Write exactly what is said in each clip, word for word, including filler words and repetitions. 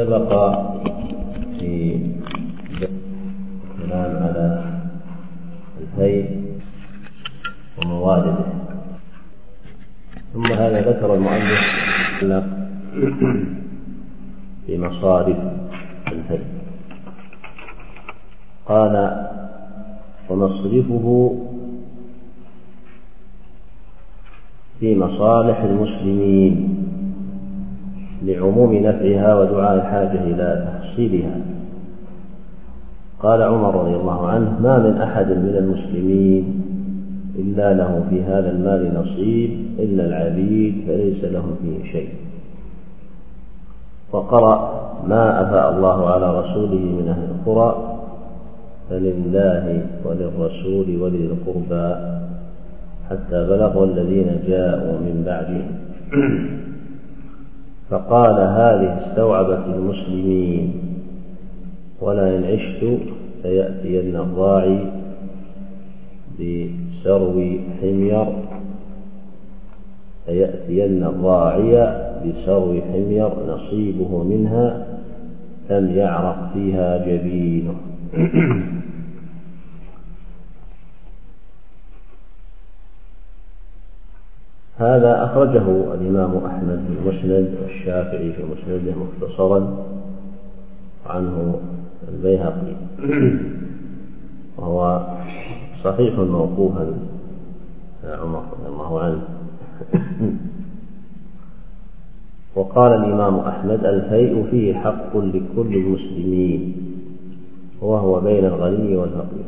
بقى في الكلام على الفيء وموارده، ثم هذا ذكر المؤلف في مصارف الفيء. قال: ومصرفه في مصالح المسلمين لعموم نفعها ودعاء الحاجة إلى تحصيلها. قال عمر رضي الله عنه: ما من أحد من المسلمين إلا له في هذا المال نصيب إلا العبيد فليس لهم فيه شيء. وقرأ: ما أفاء الله على رسوله من أهل القرى فلله وللرسول ولذي القربى حتى بلغوا الذين جاءوا من بعدهم. فقال: هذه استوعبت المسلمين، ولئن عشت فيأتين الراعي بسرو حمير فيأتين الراعي بسرو حمير نصيبه منها لم يعرق فيها جبينه. هذا أخرجه الإمام أحمد في المسند والشافعي في مسنده مختصرا، عنه البيهقي، وهو صحيح موقوفا عمر رضي الله عنه. وقال الإمام أحمد: الفيء فيه حق لكل المسلمين وهو بين الغني والفقير.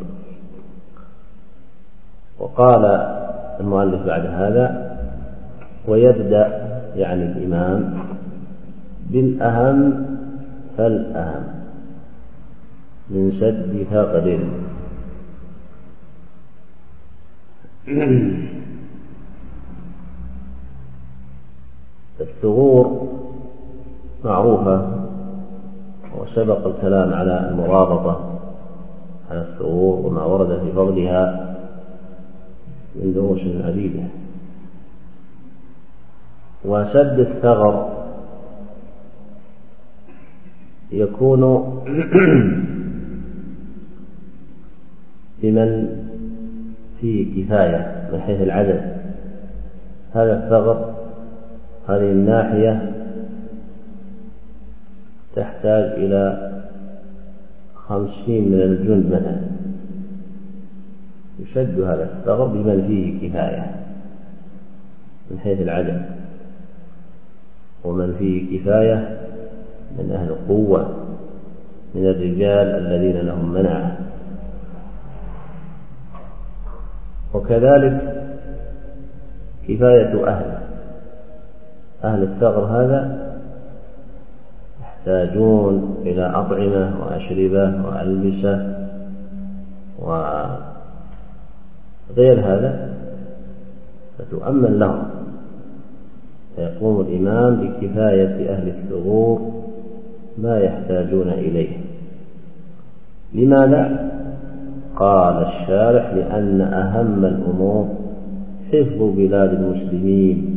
وقال المؤلف بعد هذا: ويبدأ يعني الإمام بالأهم فالأهم من سد ثغر. الثغور معروفة، وسبق الكلام على المرابطة على الثغور وما ورد في فضلها من دروس عديدة. وسد الثغر يكون بمن فيه كفاية من حيث العدد. هذا الثغر، هذه الناحية تحتاج إلى خمسين من الجند مثلا، يشد هذا الثغر بمن فيه كفاية من حيث العدد، ومن فيه كفاية من أهل القوة من الرجال الذين لهم منعة. وكذلك كفاية أهل أهل الثغر هذا يحتاجون إلى أطعمة وأشربة وألبسة وغير هذا، فتؤمن لهم، فيقوم الإمام بكفاية أهل الثغور ما يحتاجون إليه. لماذا؟ قال الشارح: لأن أهم الأمور حفظ بلاد المسلمين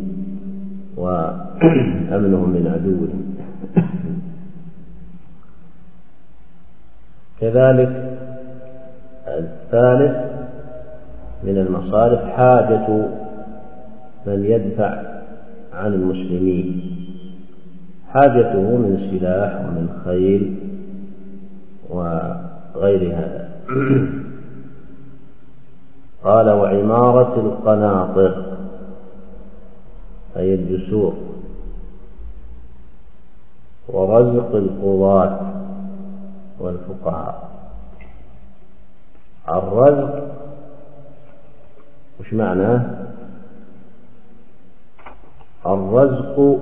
وأمنهم من عدوهم. كذلك الثالث من المصارف حاجة من يدفع عن المسلمين، حاجته من سلاح ومن خيل وغير هذا. قال: وعمارة القناطر أي الجسور، ورزق القضاة والفقهاء. الرزق وش معناه؟ الرزق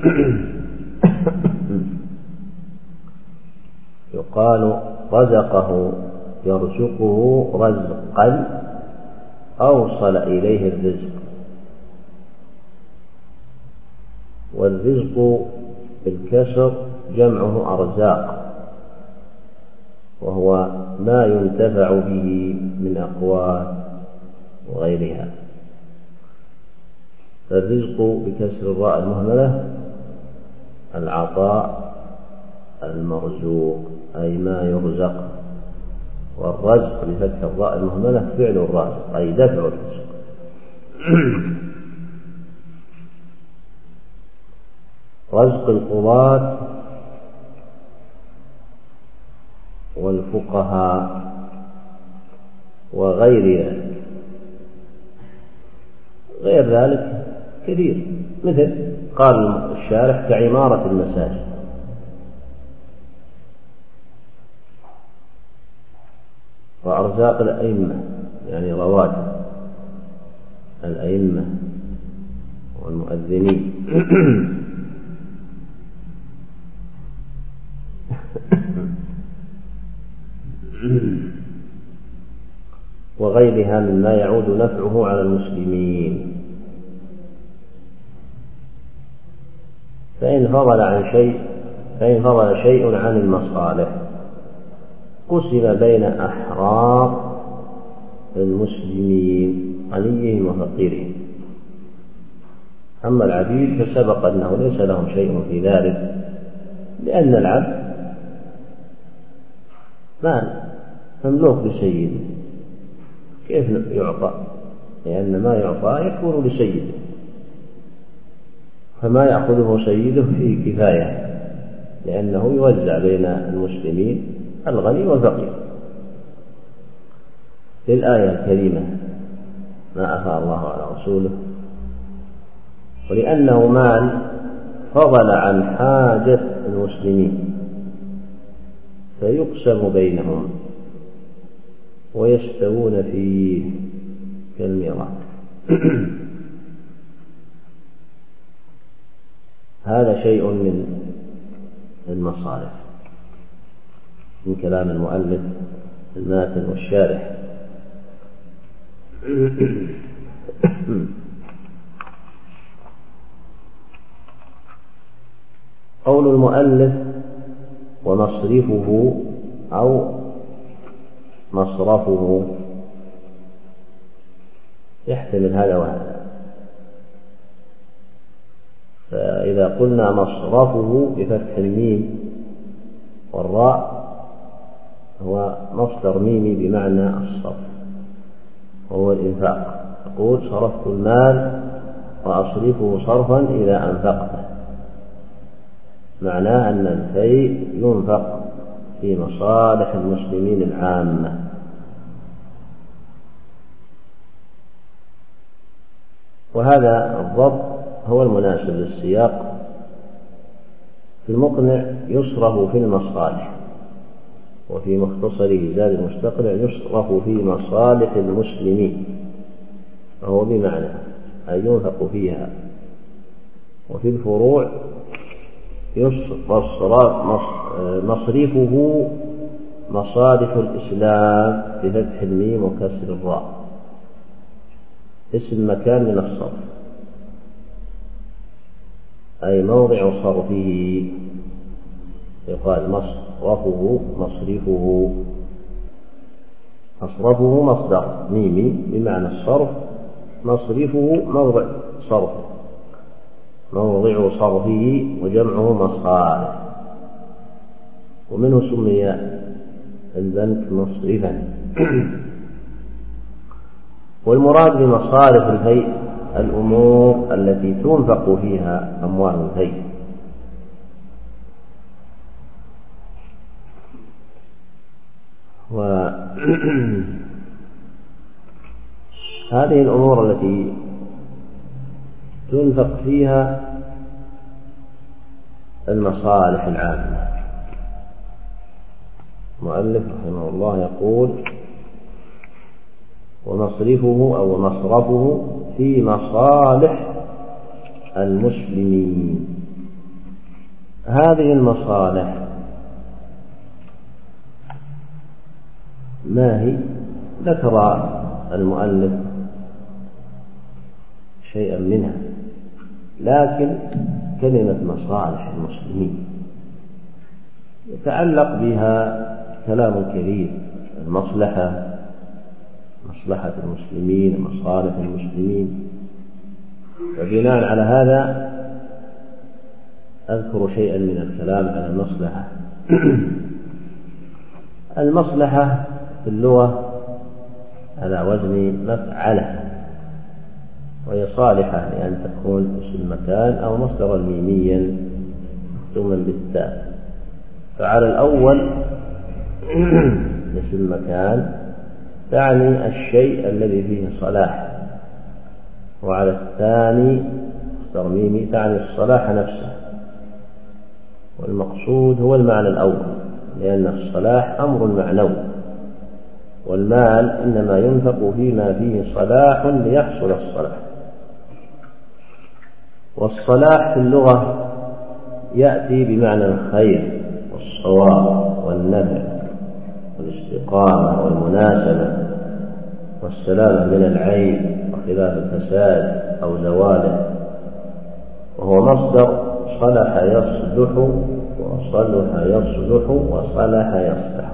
يقال رزقه يرزقه رزقا أوصل إليه الرزق. والرزق بالكسر جمعه أرزاق، وهو ما ينتفع به من أقوات وغيرها. فالرزق بكسر الراء المهملة العطاء المرزوق أي ما يرزق، والرزق بفتح الراء المهملة فعل الرازق أي دفع الرزق. رزق القضاة والفقهاء وغير ذلك. غير ذلك كثير، مثل قال الشارح كعمارة المساجد، وأرزاق الأئمة يعني رواتب الأئمة والمؤذنين. وغيرها مما يعود نفعه على المسلمين. فإن فضل عن شيء فإن فضل شيء عن المصالح قسم بين أحرار المسلمين غنيهم وفقيرهم. أما العبيد فسبق أنه ليس لهم شيء في ذلك، لأن العبد مال مملوك لسيده، كيف يعطى؟ لأن ما يعطى يكون لسيده، فما يأخذه سيده فيه كفاية، لأنه يوزع بين المسلمين الغني والفقير. في الآية الكريمة ما أفاء الله على رسوله، ولأنه مال فضل عن حاجة المسلمين فيقسم بينهم ويستوون فيه كالميراث. هذا شيء من المصالح من كلام المؤلف الماتن والشارح. قول المؤلف ومصرفه أو مصرفه يحتمل هذا وهذا. فإذا قلنا مصرفه بفتح الميم والراء هو مصدر ميمي بمعنى الصرف وهو الإنفاق. تقول صرفت المال وأصرفه صرفا إذا أنفقته، معناه أن الشيء ينفق في مصالح المسلمين العامة. وهذا الضبط هو المناسب للسياق. في المقنع يصرف في المصالح، وفي مختصره زاد المستقنع يصرف في مصالح المسلمين، فهو بمعنى أن ينفق فيها. وفي الفروع مصرفه مصارف الإسلام بفتح الميم وكسر الراء، اسم مكان من الصرف، أي موضع صرفه. يقال مصرفه مصرفه مصرفه مصدر ميمي بمعنى الصرف، مصرفه موضع صرف موضع صرفه وجمعه مصارف، ومنه سمي البنك مصرفا. والمراد بمصارف الهيئ الأمور التي تنفق فيها أموال الهيئ، وهذه الأمور التي تنفق فيها المصالح العامة. المؤلف رحمه الله يقول ومصرفه أو مصرفه في مصالح المسلمين. هذه المصالح ما هي؟ ذكر المؤلف شيئا منها، لكن كلمة مصالح المسلمين يتعلق بها كلام كبير. المصلحة مصلحة المسلمين، مصالح المسلمين. وبناء على هذا أذكر شيئا من الكلام على المصلحة المصلحة في اللغة على وزن مفعلة، وهي صالحة لأن تكون اسم مكان أو مصدرا ميميا مختوما بالتاء. فعلى الأول اسم مكان تعني الشيء الذي فيه صلاح، وعلى الثاني مصدر ميمي تعني الصلاح نفسه، والمقصود هو المعنى الأول، لأن الصلاح أمر معنوي، والمال إنما ينفق فيما فيه صلاح ليحصل الصلاح. والصلاح في اللغة يأتي بمعنى الخير والصواب والنفع والاستقامة والمناسبة والسلامة من العيب وخلاف الفساد أو زواله، وهو مصدر صلح يصلح وصلح يصلح وصلح يصلح.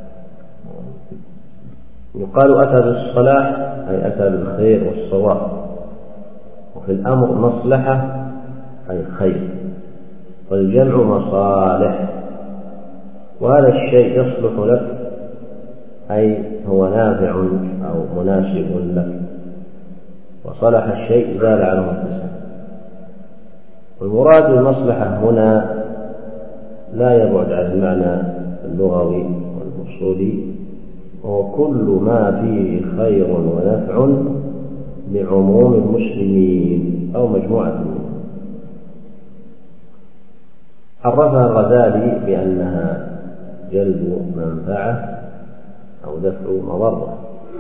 يقال أتى بالصلاح أي أتى بالخير والصواب، وفي الأمر مصلحة أي خير، والجمع مصالح. وهذا الشيء يصلح لك أي هو نافع أو مناسب لك، وصلح الشيء زال عنه الفساد. والمراد بالمصلحة هنا لا يبعد عن المعنى اللغوي والأصولي، وهو كل ما فيه خير ونفع لعموم المسلمين أو مجموعة منهم. عرفها الغزالي بأنها جلب منفعة أو دفع مضرة،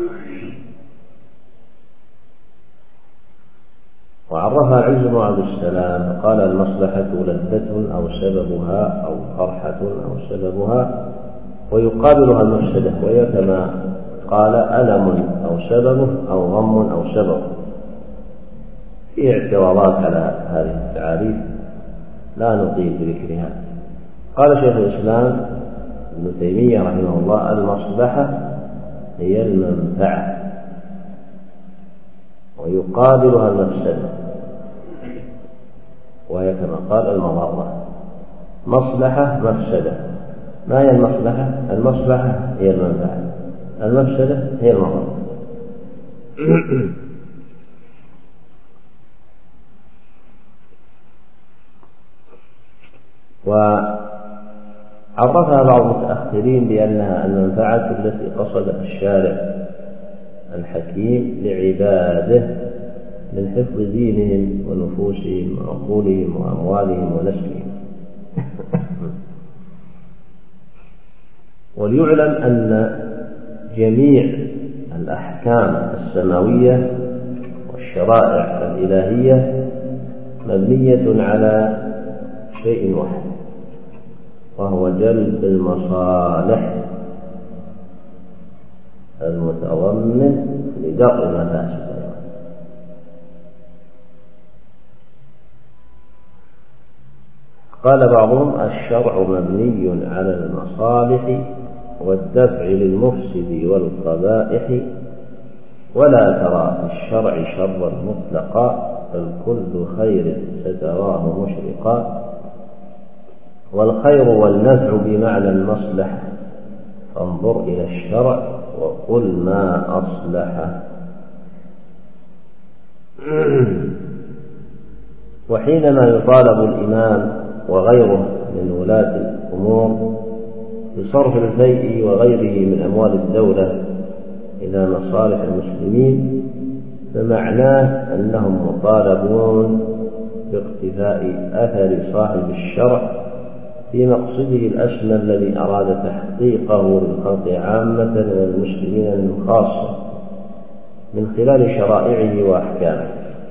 وعرفها العز بن عبد السلام قال: المصلحة لذة أو سببها أو فرحة أو سببها، ويقابلها المفسدة، وهي كما قال ألم أو سببه أو غم أو سبب. في اعتراضات على هذه التعاريف لا نطيل بذكرها. قال شيخ الإسلام ابن تيمية رحمه الله: المصلحة هي المنفعة، ويقابلها المفسدة، وهي كما قال المضرة. مصلحة مفسدة. ما هي المصلحة؟ المصلحة هي المنفعة، المفسدة هي المضرة. وعرفها بعض المتأخرين بأنها المنفعة التي قصدها الشارع الحكيم لعباده من حفظ دينهم ونفوسهم وعقولهم وأموالهم ونسلهم. وليعلم أن جميع الأحكام السماوية والشرائع الإلهية مبنية على شيء واحد، وهو جلب المصالح المتضمن لدرء المفاسد. قال بعضهم: الشرع مبني على المصالح والدفع للمفسد والقبائح، ولا ترى في الشرع شرا مطلقا، بل كل خير ستراه مشرقا، والخير والنفع بمعنى المصلحة، فانظر إلى الشرع وقل ما أصلح. وحينما يطالب الإمام وغيره من ولاة الأمور بصرف الفيء وغيره من أموال الدولة إلى مصالح المسلمين، فمعناه أنهم مطالبون باقتفاء أثر صاحب الشرع في مقصده الأسمى الذي أراد تحقيقه للخلق عامة والمسلمين من خاصة من خلال شرائعه وأحكامه،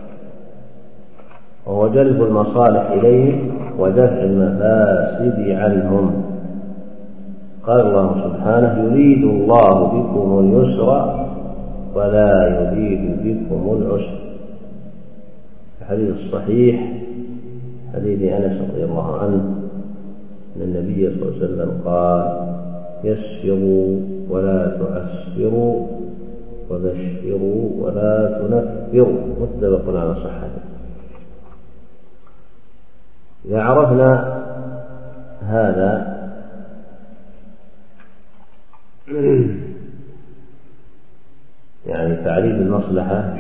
وهو جلب المصالح إليه ودفع المفاسد عنهم. قال الله سبحانه: يريد الله بكم اليسر ولا يريد بكم العسر. الحديث الصحيح حديث أنس رضي الله عنه أن النبي صلى الله عليه وسلم قال: يسروا ولا تعسروا وبشروا ولا تنفروا، متفق على صحته. إذا عرفنا هذا يعني تعريف المصلحة.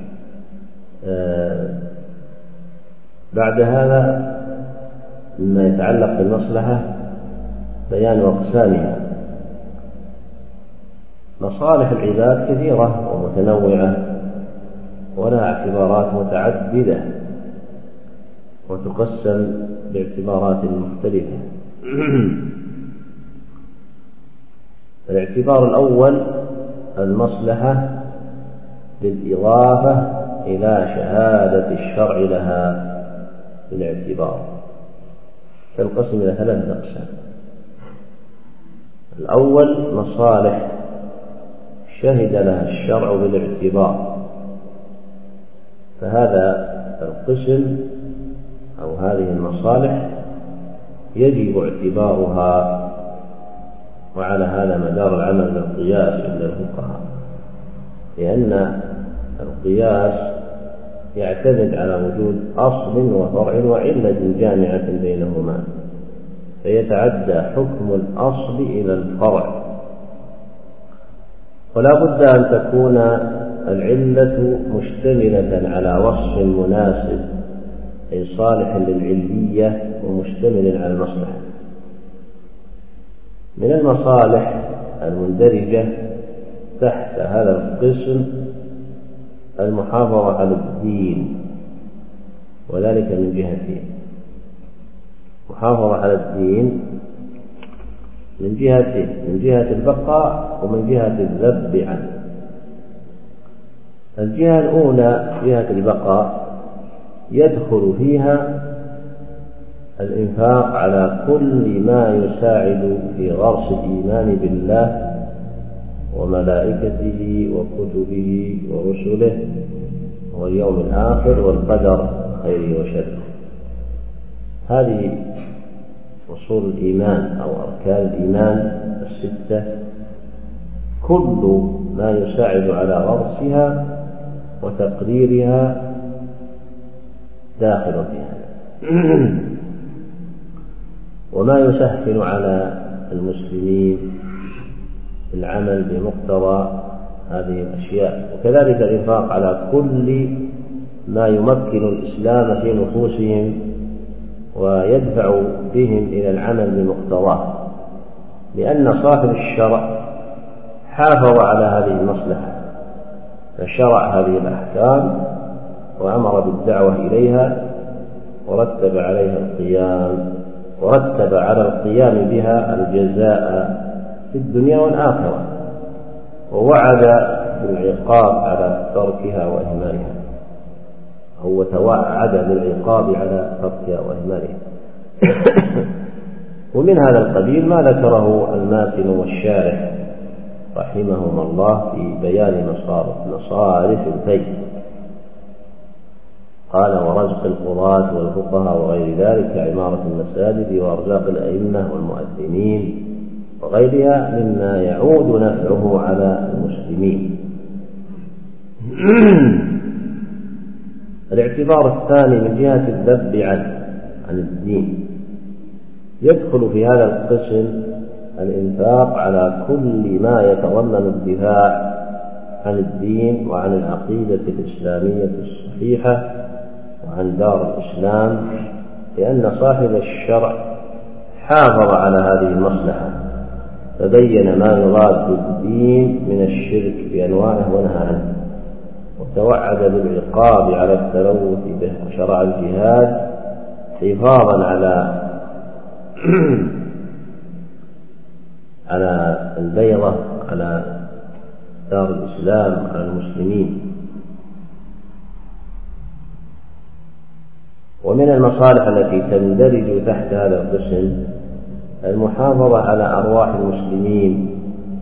بعد هذا مما يتعلق بالمصلحة بيان أقسامها. مصالح العباد كثيرة ومتنوعة ولها اعتبارات متعددة وتقسم باعتبارات مختلفة. الاعتبار الأول المصلحة بالإضافة إلى شهادة الشرع لها بالاعتبار، تنقسم إلى ثلاثة أقسام. الأول مصالح شهد لها الشرع بالاعتبار، فهذا القسم أو هذه المصالح يجب اعتبارها، وعلى هذا مدار العمل بالقياس عند الفقهاء، لأن القياس يعتمد على وجود أصل وفرع وعلة جامعة بينهما، فيتعدى حكم الأصل إلى الفرع، ولا بد أن تكون العلة مشتملة على وصف مناسب أي صالح للعلية ومشتمل على المصلحة. من المصالح المندرجة تحت هذا القسم المحافظة على الدين، وذلك من جهتين: محافظة على الدين من جهتين، من جهة البقاء ومن جهة الذب عنه. الجهة الأولى جهة البقاء يدخل فيها الإنفاق على كل ما يساعد في غرس الإيمان بالله وملائكته وكتبه ورسله واليوم الآخر والقدر خيره وشره. هذه أصول الإيمان أو أركان الإيمان الستة، كل ما يساعد على غرسها وتقريرها داخل فيها، وما يسهل على المسلمين العمل بمقتضى هذه الأشياء، وكذلك الإنفاق على كل ما يمكن الإسلام في نفوسهم ويدفع بهم إلى العمل بمقتضاه، لأن صاحب الشرع حافظ على هذه المصلحة فشرع هذه الأحكام وأمر بالدعوة إليها ورتب عليها القيام ورتب على القيام بها الجزاء في الدنيا والآخرة، ووعد بالعقاب على تركها وإهمالها، هو توعد بالعقاب على تركها وإهمالها. ومن هذا القبيل ما ذكره الماتن والشارح رحمهما الله في بيان مصارف الفيء، قال: ورزق القضاة والفقهاء وغير ذلك، عمارة المساجد وأرزاق الأئمة والمؤذنين وغيرها مما يعود نفعه على المسلمين. الاعتبار الثاني من جهة الذب عن عن الدين، يدخل في هذا القسم الإنفاق على كل ما يتضمن الدفاع عن الدين وعن العقيدة الإسلامية الصحيحة وعن دار الإسلام، لأن صاحب الشرع حافظ على هذه المصلحة فبين ما يراد بالدين من الشرك بأنواعه ونهى عنه، وتوعد بالعقاب على التلوث به، وشرع الجهاد حفاظا على على البيضة على دار الإسلام على المسلمين. ومن المصالح التي تندرج تحت هذا القسم المحافظة على أرواح المسلمين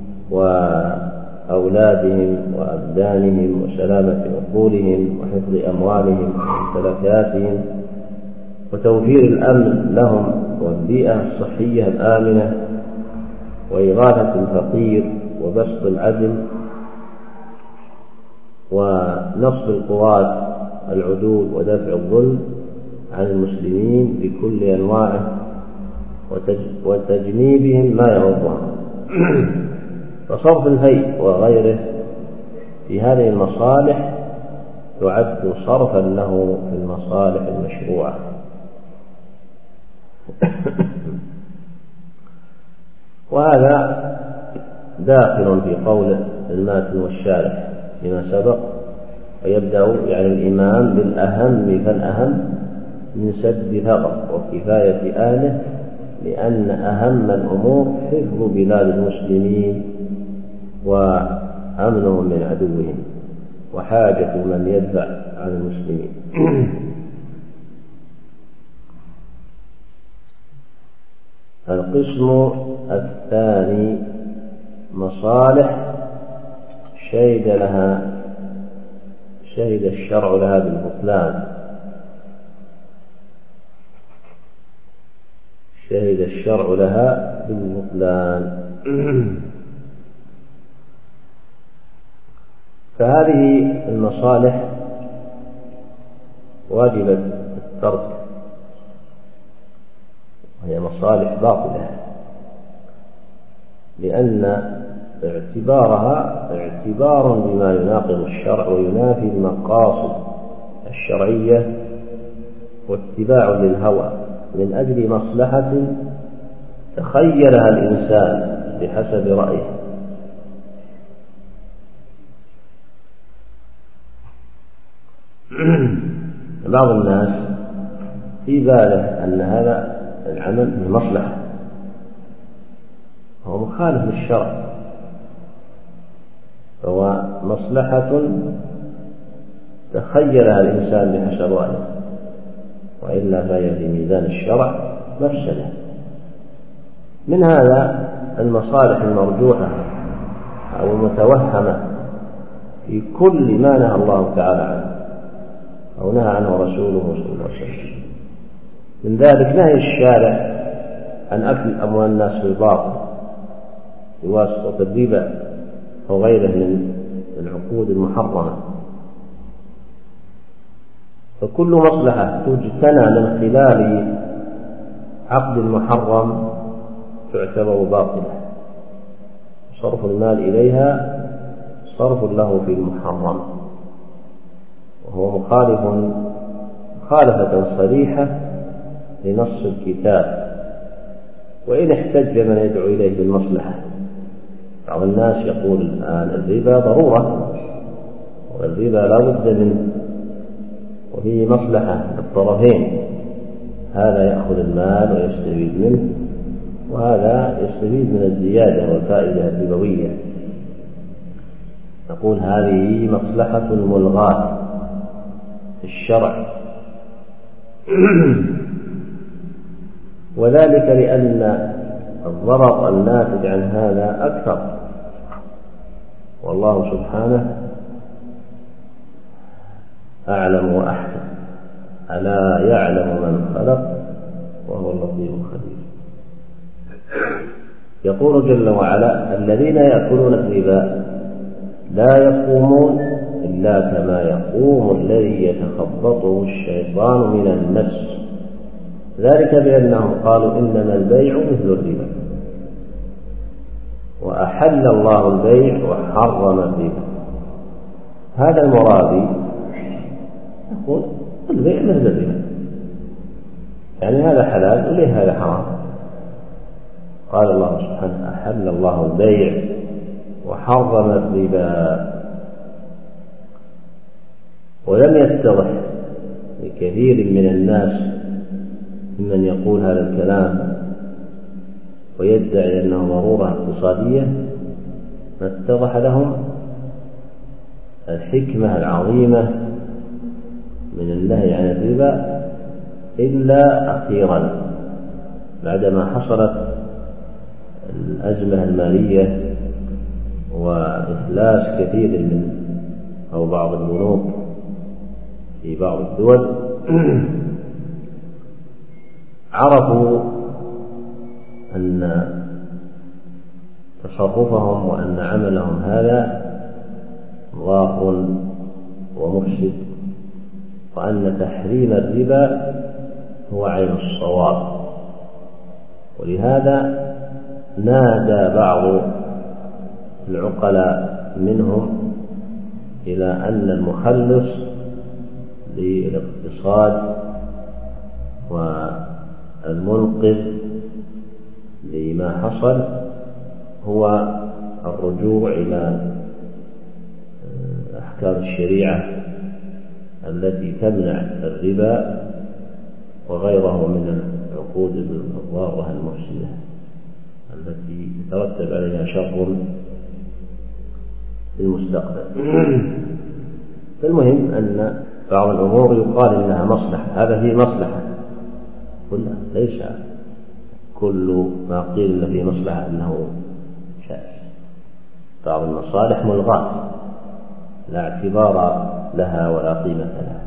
وأولادهم وأبدانهم وسلامة عقولهم وحفظ أموالهم وممتلكاتهم وتوفير الأمن لهم والبيئة الصحية الآمنة وإغاثة الفقير وبسط العدل ونصب القوات العدول ودفع الظلم عن المسلمين بكل أنواعه وتجنيبهم ما يضرهم. فصرف الهيء وغيره في هذه المصالح يعد صرفا له في المصالح المشروعة. وهذا داخل في قول الماتن والشارح فيما سبق، ويبدأ يعني الإمام بالأهم فالأهم من سد فقط وكفاية آله، لأن أهم الأمور حفظ بلاد المسلمين وأمنهم من عدوهم وحاجة من يدفع عن المسلمين. القسم الثاني مصالح شهد لها شهد الشرع لها بالبطلان شهد الشرع لها بالبطلان فهذه المصالح واجبة الترك، وهي مصالح باطلة، لأن اعتبارها اعتبار بما يناقض الشرع وينافي المقاصد الشرعية، واتباع للهوى من أجل مصلحة تخيلها الإنسان بحسب رأيه. بعض الناس في باله أن هذا العمل من مصلحة، هو مخالف للشرع، فهو مصلحة تخيلها الإنسان بحسب رأيه، وإلا فهي في ميزان الشرع مفسدة. من هذا المصالح المرجوحة أو المتوهمة في كل ما نهى الله تعالى عنه أو نهى عنه رسوله صلى الله عليه وسلم. من ذلك نهي الشارع عن أكل أموال الناس بالباطل بواسطة الربا أو غيره من العقود المحرمة، فكل مصلحة تجتنى من خلال عقد محرم تعتبر باطلة، صرف المال إليها صرف له في المحرم، وهو مخالف مخالفة صريحة لنص الكتاب، وإن احتج من يدعو إليه بالمصلحة. بعض الناس يقول الآن الربا ضرورة والربا لا بد منه وفيه مصلحة للطرفين، هذا يأخذ المال ويستفيد منه، وهذا يستفيد من الزيادة والفائدة الربوية. نقول هذه مصلحة ملغاة في الشرع، وذلك لأن الضرر الناتج عن هذا أكثر، والله سبحانه أعلم وأحكم. ألا يعلم من خلق وهو اللطيف الخبير. يقول جل وعلا: الذين يأكلون الربا لا يقومون إلا كما يقوم الذي يتخبطه الشيطان من المس، ذلك بأنهم قالوا إنما البيع مثل الربا وأحل الله البيع وحرم الربا. هذا المرابي يقول البيع مثل الربا، يعني هذا حلال وليه هذا حرام. قال الله سبحانه: أحل الله البيع وحرم الربا. ولم يتضح لكثير من الناس ممن يقول هذا الكلام ويدعي أنه ضرورة اقتصادية، ما اتضح لهم الحكمة العظيمة من النهي عن الربا إلا أخيرا بعدما حصلت الأزمة المالية وإفلاس كثير من أو بعض البنوك في بعض الدول، عرفوا أن تصرفهم وأن عملهم هذا ضار ومفسد، وأن تحريم الربا هو عين الصواب. ولهذا نادى بعض العقلاء منهم إلى أن المخلص للاقتصاد والمنقذ لما حصل هو الرجوع إلى أحكام الشريعة التي تمنع الربا وغيره من العقود الضارة المفسدة التي يترتب عليها شر في المستقبل. فالمهم أن بعض الأمور يقال إنها مصلحة، هذا فيه مصلحة كلها، ليس كل ما قيل فيه مصلحة أنه شاذ. بعض المصالح ملغاة لا اعتبار لها ولا قيمة لها.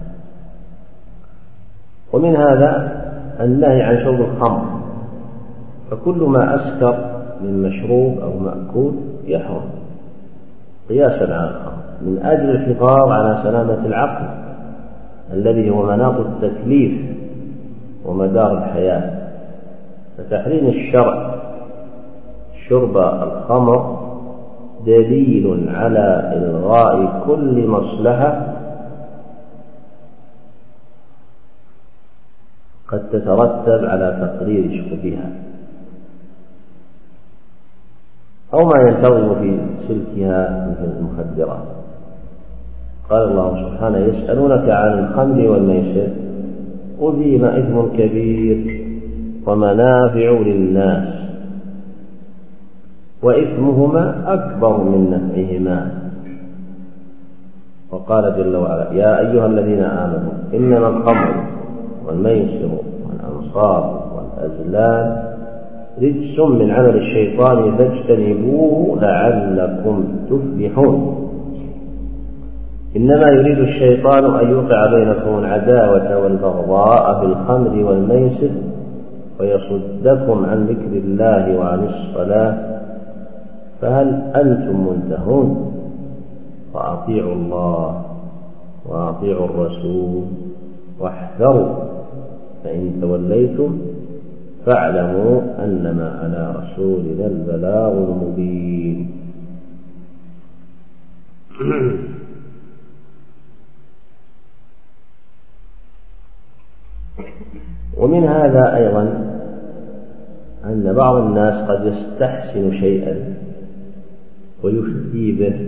ومن هذا النهي عن شرب الخمر، فكل ما أسكر من مشروب أو مأكول يحرم قياسا على الخمر من أجل الحفاظ على سلامة العقل الذي هو مناط التكليف ومدار الحياة. فتحريم الشرع شرب الخمر دليل على إلغاء كل مصلحة قد تترتب على تقرير شربها أو ما ينتظم في سلكها مثل المخدرات. قال الله سبحانه: يسألونك عن الخمر والميسر قل فيهما إثم كبير ومنافع للناس وإثمهما أكبر من نفعهما. وقال جل وعلا: يا أيها الذين آمنوا إنما الخمر والميسر والأنصاب والأزلام رجس من عمل الشيطان فاجتنبوه لعلكم تفلحون. إنما يريد الشيطان أن يوقع بينكم العداوة والبغضاء في الخمر والميسر ويصدكم عن ذكر الله وعن الصلاة فهل أنتم منتهون؟ وأطيعوا الله وأطيعوا الرسول واحذروا فإن توليتم فاعلموا أنما على رسولنا البلاغ المبين. ومن هذا أيضا أن بعض الناس قد يستحسن شيئا ويفتي به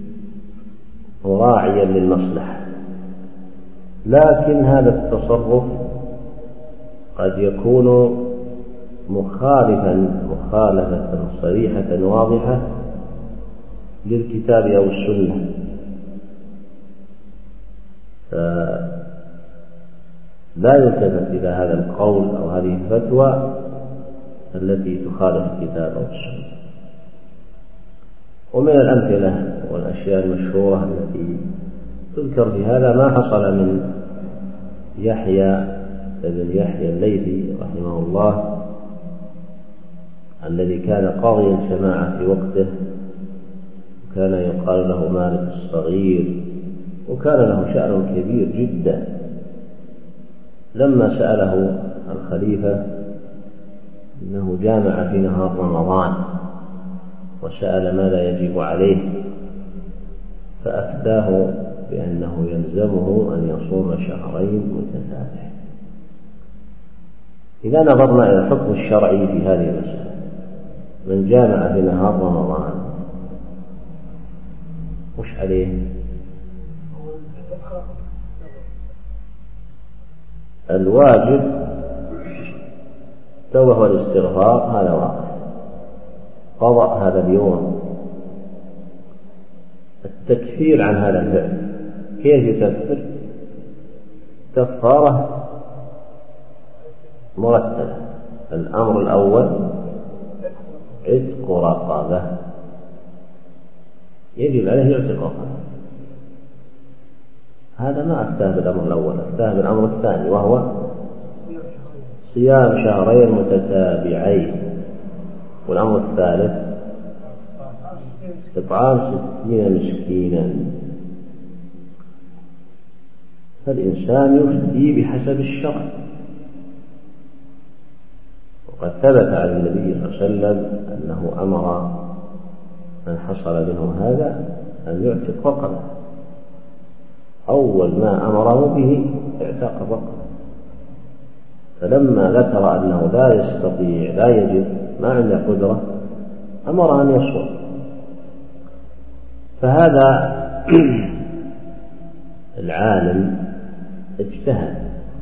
راعيا للمصلحة، لكن هذا التصرف قد يكون مخالفا مخالفة صريحة واضحة للكتاب أو السنة، فلا يلتفت إلى هذا القول أو هذه الفتوى التي تخالف الكتاب أو السنة. ومن الأمثلة والأشياء المشهورة التي تذكر في هذا ما حصل من يحيى بن يحيى الليثي رحمه الله الذي كان قاضيا سماعة في وقته، وكان يقال له مالك الصغير، وكان له شأن كبير جدا. لما سأله الخليفة إنه جامع في نهار رمضان وسأل ماذا يجب عليه، فأفتاه بأنه يلزمه أن يصوم شهرين متتابعين. إذا نظرنا إلى الحكم الشرعي في هذه المسألة، من جامع في نهار رمضان وش عليه؟ الواجب توبة والاستغفار، هذا واقع. قضاء هذا اليوم، التكفير عن هذا الفعل كيف يكفر؟ كفارة مرتبة. الأمر الأول عتق رقبة، يجب عليه يعتق رقبة. هذا ما أفتاه بالأمر الأول، أفتاه بالأمر الثاني وهو صيام شهرين متتابعين. والأمر الثالث إطعام ستين مسكينا. فالإنسان يفتي بحسب الشرع، وقد ثبت عن النبي صلى الله عليه وسلم أنه أمر من حصل منه هذا أن يعتق رقبة، أول ما أمره به اعتاق الرقبة، فلما ذكر أنه لا يستطيع لا يجد ما عنده قدرة أمر أن يصوم. فهذا العالم اجتهد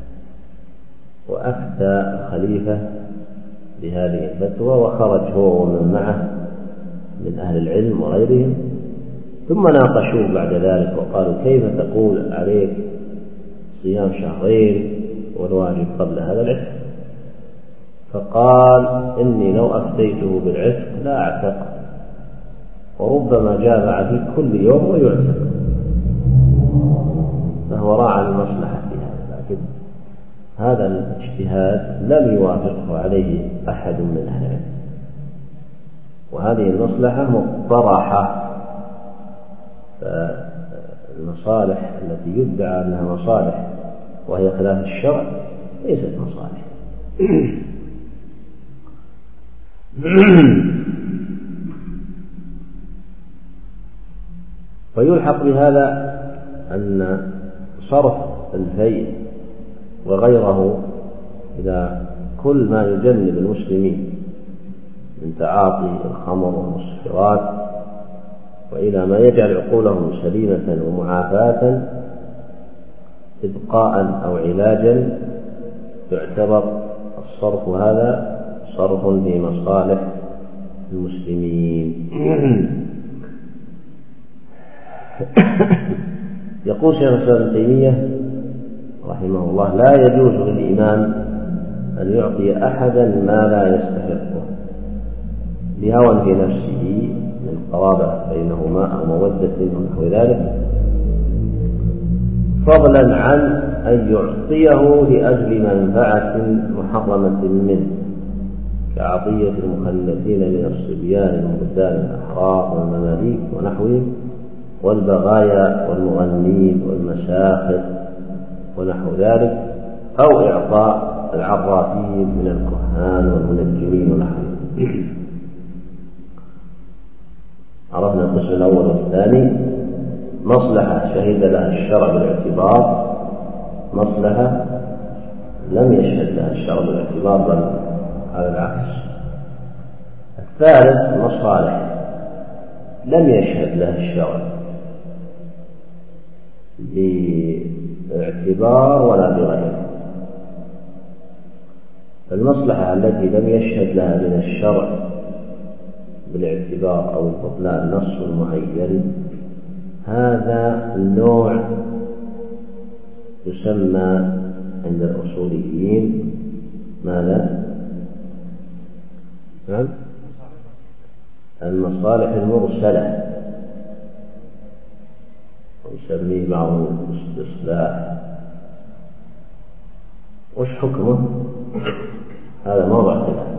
وأفتى الخليفة بهذه الفتوى، وخرج هو ومن معه من أهل العلم وغيرهم، ثم ناقشوه بعد ذلك وقالوا كيف تقول عليك صيام شهرين والواجب قبل هذا العتق؟ فقال إني لو أفتيته بالعتق لا أعتق، وربما جامع في كل يوم ويعتق، فهو راعى المصلحة في هذا، لكن هذا الاجتهاد لم يوافقه عليه أحد من أهل العلم، وهذه المصلحة مقترحة. فالمصالح التي يدعى أنها مصالح وهي خلاف الشرع ليست مصالح. ويلحق بهذا أن صرف الفيء وغيره إلى كل ما يجنب المسلمين من تعاطي الخمر والمسكرات وإلى ما يجعل عقولهم سليمة ومعافاة إبقاء أو علاجا، يعتبر الصرف هذا صرف في مصالح المسلمين. يقول شيخ الإسلام ابن تيمية رحمه الله: لا يجوز للإمام أن يعطي أحدا ما لا يستحقه لهوى في نفسه من قرابة بينهما أو مودة ونحو ذلك، فضلا عن أن يعطيه لأجل منفعة محرمة منه كعطية المخلفين من الصبيان والولدان الأحرار والمماليك ونحوهم، والبغايا والمغنين والمساخر ونحو ذلك، أو إعطاء العرافين من الكهان والمنجمين ونحوهم. عرفنا القسم الأول والثاني: مصلحة شهد لها الشرع بالاعتبار، مصلحة لم يشهد لها الشرع بالاعتبار بل على العكس. الثالث: مصالح لم يشهد لها الشرع باعتبار ولا بغيره. المصلحة التي لم يشهد لها من الشرع بالاعتبار أو البطلان نص معين، هذا النوع يسمى عند الأصوليين ماذا؟ نعم؟ المصالح المرسلة، ويسميه بعضهم الاستصلاح. وش حكمه؟ هذا موضوع خلاف،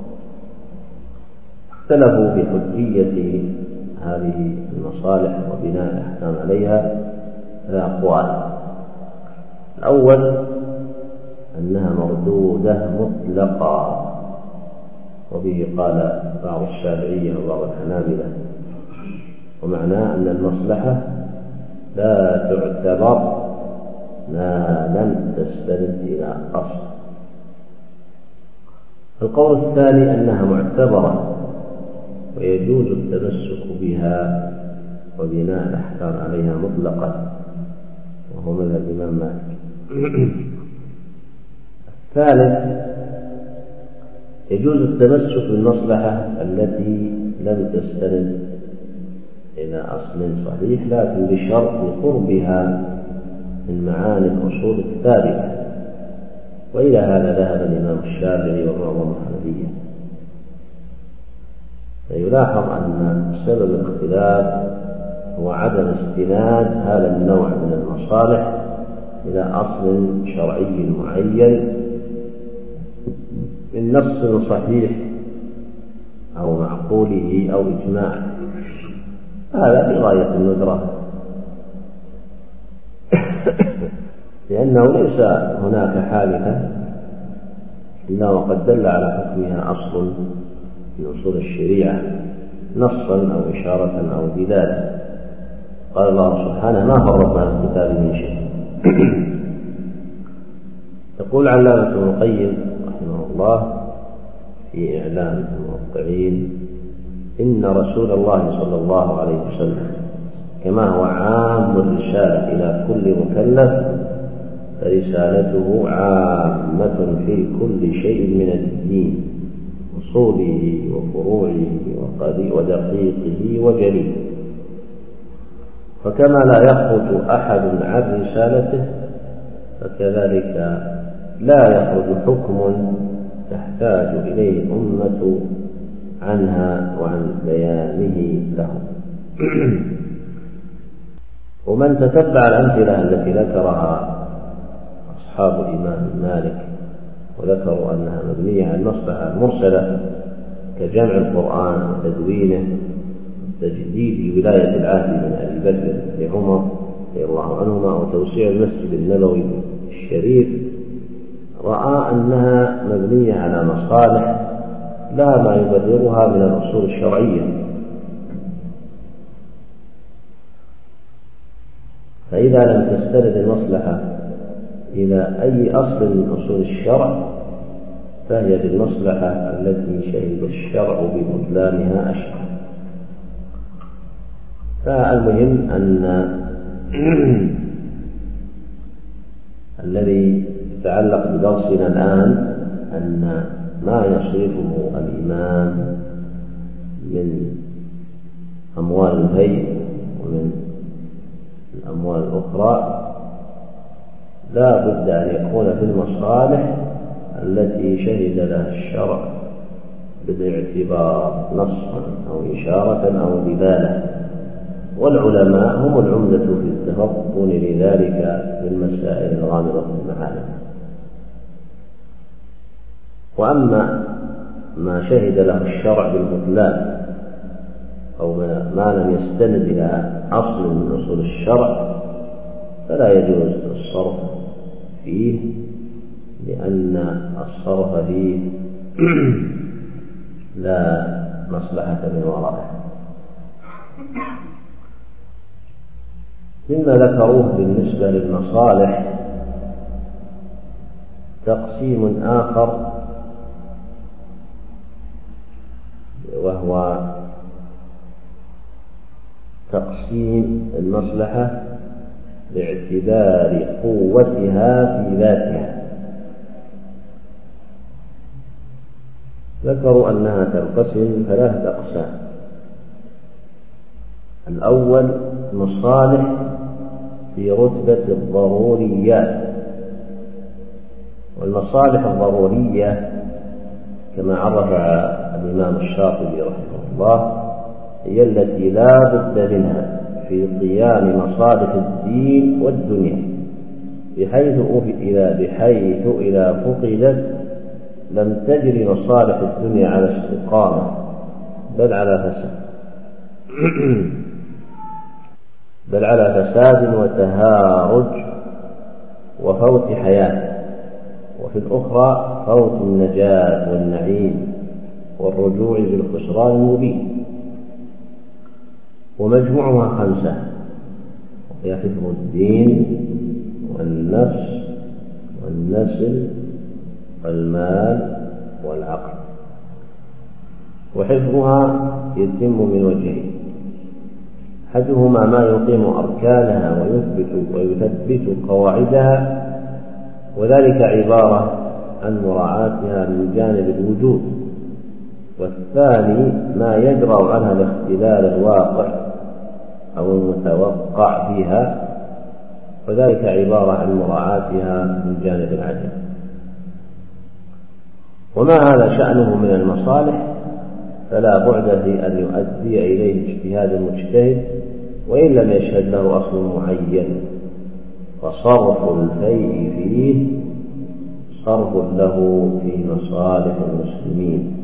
اختلفوا في حجية هذه المصالح وبناء الأحكام عليها على أقوال. الأول أنها مردودة مطلقة، وبه قال بعض الشافعية وبعض الحنابلة، ومعناه أن المصلحة لا تعتبر ما لم تستند إلى أصل. القول الثاني أنها معتبرة ويجوز التمسك بها وبناء الأحكام عليها مطلقا، وهو مذهب الإمام مالك. الثالث: يجوز التمسك بالمصلحة التي لم تستند إلى أصل صحيح، لكن بشرط قربها من معاني الأصول الثابتة، وإلى هذا ذهب الإمام الشافعي ومعظم الحنفية. فيلاحظ أن سبب الاختلاف هو عدم استناد هذا النوع من المصالح إلى أصل شرعي معين من نص صحيح أو معقوله أو إجماع. هذا بغاية الندرة، لأنه ليس هناك حادثة إلا وقد دل على حكمها أصل في أصول الشريعة نصا أو إشارة أو دلالة. قال الله سبحانه: ما فرطنا في الكتاب من شيء. يقول علامة ابن القيم رحمه الله في إعلام الموقعين: إن رسول الله صلى الله عليه وسلم كما هو عام الرسالة إلى كل مكلف، فرسالته عامة في كل شيء من الدين، أصوله وفروعه ودقيقه وجليله. فكما لا يخرج أحد عن رسالته، فكذلك لا يخرج حكم تحتاج إليه الأمة عنها وعن بيانه لهم. ومن تتبع الأمثلة التي ذكرها أصحاب الإمام مالك وذكروا أنها مبنية على المصلحة المرسلة كجمع القرآن وتدوينه، تجديد ولاية العهد من أبي بكر لعمر رضي الله عنهما، وتوسيع المسجد النبوي الشريف، رأى أنها مبنية على مصالح لها ما يبررها من الأصول الشرعية. فإذا لم تستند المصلحة إلى أي أصل من أصول الشرع، فهي بالمصلحة التي شهد الشرع ببطلانها أشهر. فالمهم أن الذي يتعلق بدرسنا الآن أن ما يصرفه الإمام من أموال الهيئة ومن الأموال الأخرى لا بد أن يكون في المصالح التي شهد لها الشرع بالاعتبار نصا أو إشارة أو دلالة، والعلماء هم العمدة في التفطن لذلك في المسائل الغامضة في المعالم. وأما ما شهد له الشرع بالبطلان أو ما لم يستند إلى أصل من أصول الشرع فلا يجوز الصرف فيه، لأن الصرف فيه لا مصلحة من ورائه. مما ذكروه بالنسبة للمصالح تقسيم آخر، وهو تقسيم المصلحة باعتبار قوتها في ذاتها. ذكروا أنها تنقسم ثلاثة أقسام. الأول مصالح في رتبة الضروريات، والمصالح الضرورية كما عرفها الإمام الشاطبي رحمه الله هي التي لا بد منها في قيام مصالح الدين والدنيا، بحيث إذا بحيث إذا فقدت لم تجري مصالح الدنيا على استقامة بل على فساد بل على فساد وتهارج وفوت حياة، وفي الأخرى فوت النجاة والنعيم والرجوع بالخسران المبين. ومجموعها خمسة، وهي حفظ الدين والنفس والنسل والمال والعقل. وحفظها يتم من وجهين: أحدهما ما يقيم أركانها ويثبت ويثبت قواعدها، وذلك عبارة عن مراعاتها من جانب الوجود. والثاني ما يجرى عنها الاختلال الواقع أو المتوقع بها، وذلك عبارة عن مراعاتها من جانب العدم. وما هذا شأنه من المصالح فلا بعد في أن يؤدي إليه اجتهاد المجتهد وإن لم يشهد له أصل معين، فصرف الفيء فيه صرف له في مصالح المسلمين.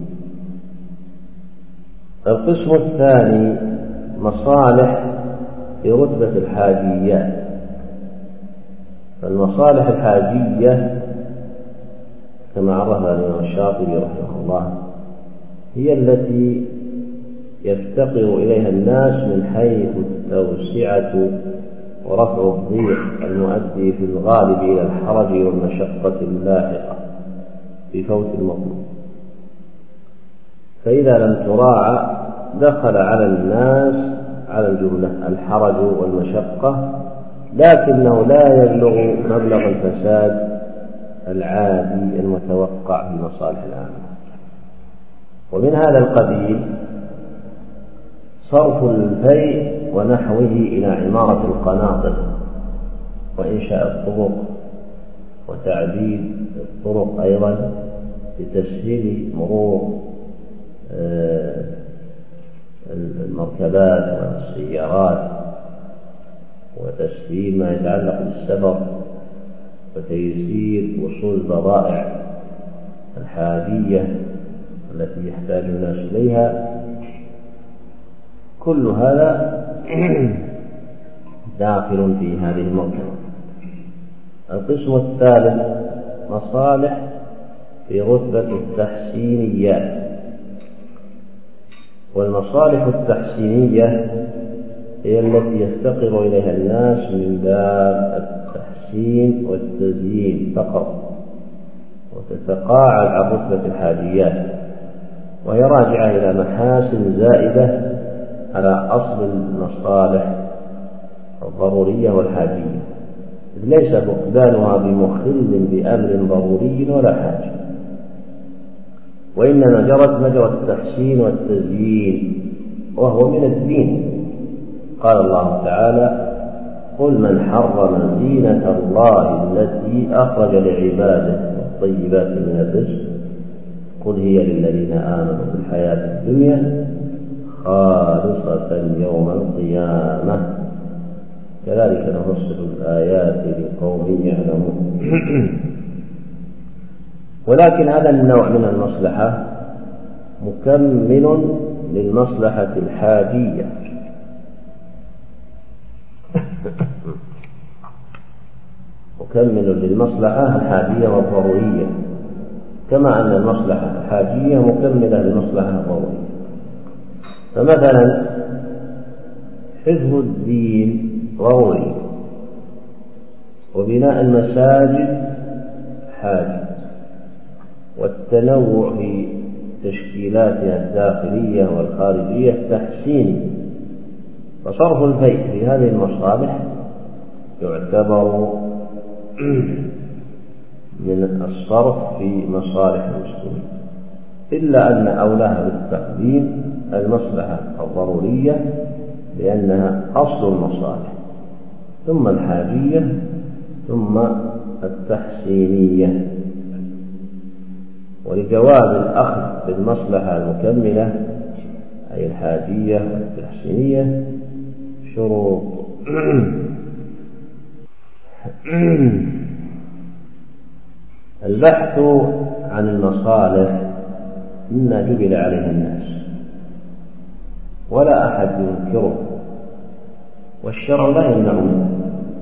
القسم الثاني مصالح في رتبة الحاجيات. فالمصالح الحاجية كما عرفها الإمام الشاطبي رحمه الله هي التي يفتقر إليها الناس من حيث التوسعة ورفع الضيق المؤدي في الغالب إلى الحرج والمشقة اللاحقة بفوت المطلوب. فإذا لم تراعى دخل على الناس على الجملة الحرج والمشقة، لكنه لا يبلغ مبلغ الفساد العادي المتوقع في المصالح العامة. ومن هذا القبيل صرف الفيء ونحوه إلى عمارة القناطر وإنشاء الطرق وتعديل الطرق أيضا لتسهيل مرور المركبات والسيارات وتسهيل ما يتعلق بالسفر وتيسير وصول البضائع الحاجية التي يحتاج الناس إليها. كل هذا داخل في هذه المركبة. القسم الثالث مصالح في رتبة التحسينيات. والمصالح التحسينية هي التي يفتقر إليها الناس من باب التحسين والتزيين فقط، وتتقاعد عن رتبة الحاجيات، وهي راجعة إلى محاسن زائدة على أصل المصالح الضرورية والحاجية، ليس فقدانها بمخل بأمر ضروري ولا حاجة، وإنما جرت مجرى التحسين والتزيين، وهو من الدين. قال الله تعالى: قل من حرم زينة الله التي أخرج لعباده والطيبات من الرزق قل هي للذين آمنوا في الحياة الدنيا خالصة يوم القيامة كذلك نفصل الآيات لقوم يعلمون. ولكن هذا النوع من المصلحة مكمل للمصلحة الحاجية، مكمل للمصلحة الحاجية والضرورية، كما أن المصلحة الحاجية مكملة للمصلحة الضرورية. فمثلا حفظ الدين ضروري، وبناء المساجد حاجة، والتنوع في تشكيلاتها الداخلية والخارجية تحسيني. فصرف الفيء في هذه المصالح يعتبر من الصرف في مصالح المسلمين، إلا أن أولاها بالتقديم المصلحة الضرورية لأنها أصل المصالح، ثم الحاجية، ثم التحسينية. ولجواز الأخذ بالمصلحة المكملة أي الحاجية والتحسينية شروط. البحث عن المصالح مما جبل عليه الناس ولا أحد ينكره، والشرع لا يمنع منه.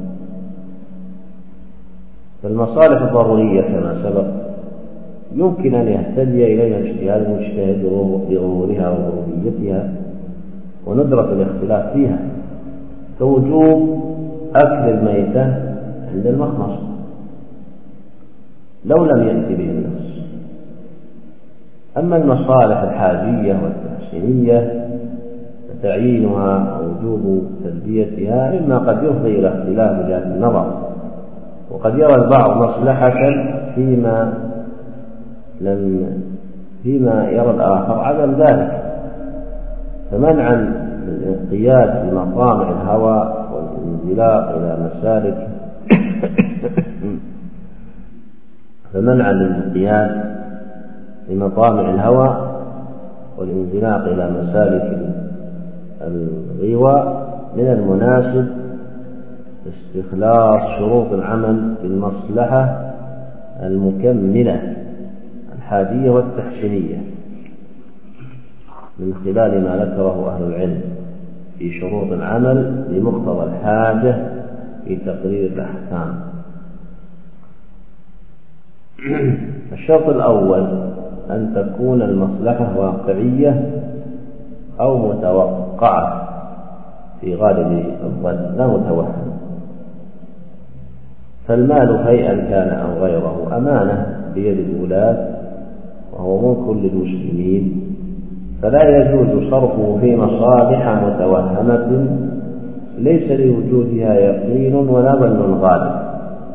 فالمصالح الضرورية كما سبق يمكن أن يهتدي إليها اجتهاد المجتهد بأمورها وضروريتها وندرة الاختلاف فيها، كوجوب أكل الميتة عند المخمصة لو لم يأتي به النص. أما المصالح الحاجية والتحسينية فتعيينها ووجوب تلبيتها مما قد يفضي إلى اختلاف وجهات النظر، وقد يرى البعض مصلحة فيما لم فيما يرى الآخر عدم ذلك. فمنعا للانقياد بمطامع الهوى والانزلاق إلى مسالك فمنعا للانقياد بمطامع الهوى والانزلاق إلى مسالك الغوى من المناسب استخلاص شروط العمل بالمصلحة المكملة الحاجية والتحسينية من خلال ما ذكره أهل العلم في شروط العمل لمقتضى الحاجة في تقرير الأحكام. الشرط الأول أن تكون المصلحة واقعية أو متوقعة في غالب الظن لا متوهم. فالمال هيئا كان أو غيره أمانة بيد الولاة وهو ملك للمسلمين، فلا يجوز صرفه في مصالح متوهمة ليس لوجودها يقين ولا ظن غالب،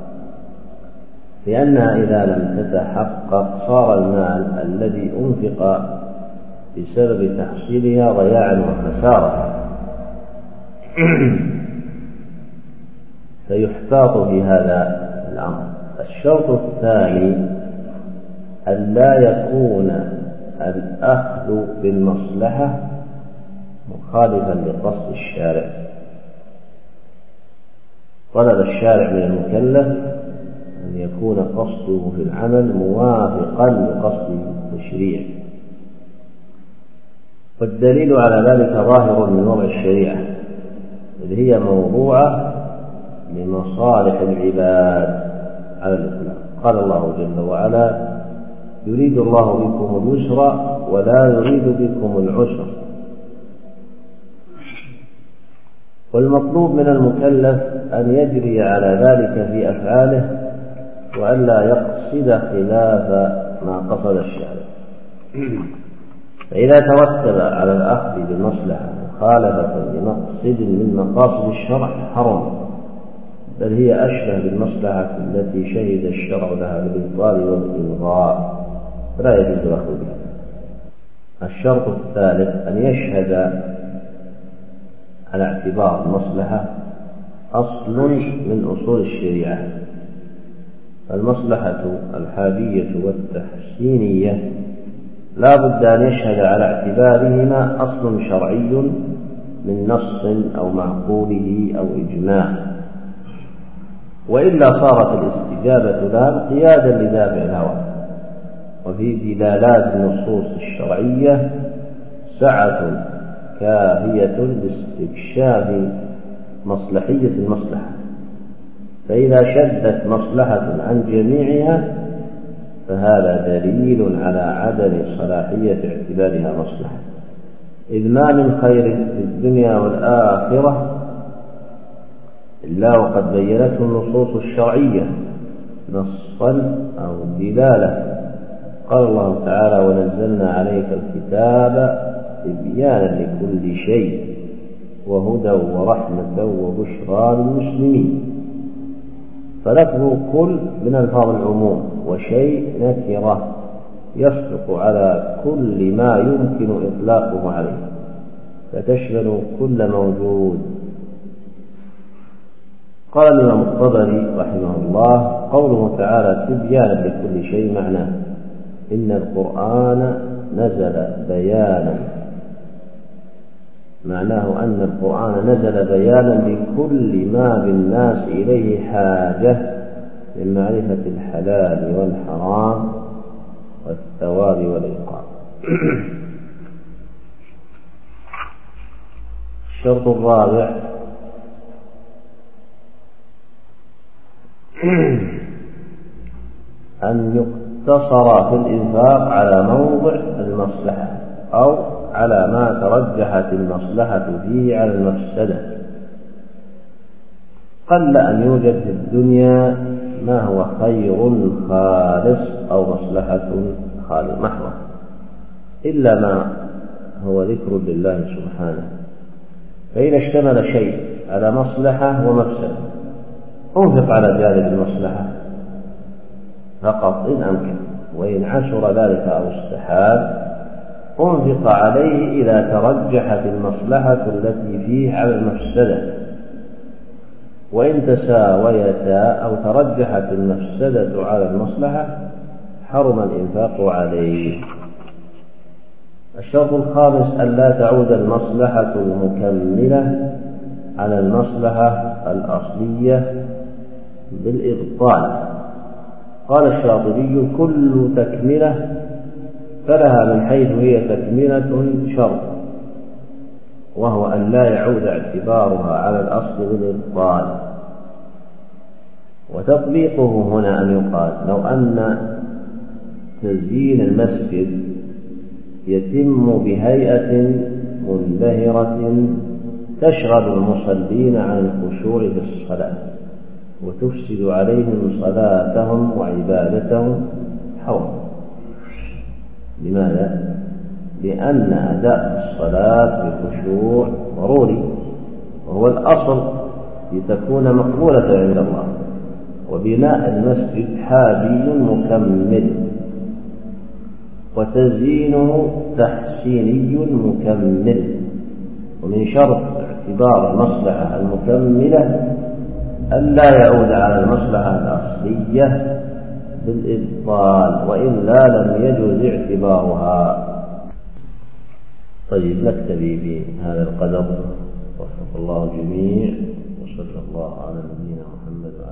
لأنها إذا لم تتحقق صار المال الذي أنفق بسبب تحصيلها ضياعا وخسارة. فيحتاط في هذا الأمر. الشرط الثاني أن لا يكون الأخذ بالمصلحة مخالفا لقصد الشارع. طلب الشارع من المكلف أن يكون قصده في العمل موافقا لقصد التشريع، والدليل على ذلك ظاهر من وضع الشريعة، إذ هي موضوعة لمصالح العباد على الإطلاق. قال الله جل وعلا: يريد الله بكم اليسر ولا يريد بكم العسر. والمطلوب من المكلف أن يجري على ذلك في أفعاله وألا يقصد خلاف ما قصد الشارع. فإذا ترتب على الأخذ بالمصلحة مخالفة لمقصد من مقاصد الشرع حرم، بل هي أشبه بالمصلحة التي شهد الشرع لها بالإبطال والإلغاء، فلا يجوز الأخذ بها. الشرط الثالث أن يشهد على اعتبار المصلحة أصل من أصول الشريعة. المصلحة الحاجية والتحسينية لا بد أن يشهد على اعتبارهما أصل شرعي من نص أو معقوله أو إجماع، وإلا صارت الاستجابة لها قيادا لدافع الهوى. وفي دلالات النصوص الشرعية سعة كافية لاستكشاف مصلحية المصلحة، فإذا شدت مصلحة عن جميعها فهذا دليل على عدم صلاحية اعتبارها مصلحة، إذ ما من خير في الدنيا والآخرة إلا وقد بينته النصوص الشرعية نصا أو دلالة. قال الله تعالى: ونزلنا عليك الكتاب تبيانا لكل شيء وهدى ورحمة وبشرى للمسلمين. فلفظ كل من ألفاظ العموم، وشيء نكرة يصدق على كل ما يمكن إطلاقه عليه، فتشمل كل موجود. قال الإمام الطبري رحمه الله: قوله تعالى تبيانا لكل شيء معناه إن القرآن نزل بيانا، معناه أن القرآن نزل بيانا لكل ما بالناس إليه حاجة من معرفة الحلال والحرام والثواب والعقاب. الشرط الرابع أن يقتصر في الإنفاق على موضع المصلحة أو على ما ترجحت المصلحة فيه على المفسدة. قل أن يوجد في الدنيا ما هو خير خالص أو مصلحة خالص محضة، إلا ما هو ذكر لله سبحانه. فإذا اشتمل شيء على مصلحة ومفسدة انفق على جانب المصلحة فقط إن أمكن، وإن عسر ذلك أو استحال أنفق عليه إذا ترجحت المصلحة التي فيه على المفسدة، وإن تساويتا أو ترجحت المفسدة على المصلحة حرم الإنفاق عليه. الشرط الخامس أن لا تعود المصلحة المكملة على المصلحة الأصلية بالإبطال. قال الشاطبي: كل تكملة فلها من حيث هي تكملة شرط، وهو أن لا يعود اعتبارها على الأصل بالإبطال. وتطبيقه هنا أن يقال: لو أن تزيين المسجد يتم بهيئة منبهرة تشغل المصلين عن الخشوع في الصلاة وتفسد عليهم صلاتهم وعبادتهم حولا. لماذا؟ لأن أداء الصلاة بخشوع ضروري، وهو الأصل لتكون مقبولة عند الله، وبناء المسجد حادي مكمل، وتزيينه تحسيني مكمل. ومن شرط اعتبار المصلحة المكملة ألا يعود على المصلحة الأصلية بالإبطال، وإلا لم يجوز اعتبارها. طيب، نكتفي بهذا القدر، وفق الله الجميع، وصلى الله على نبينا محمد.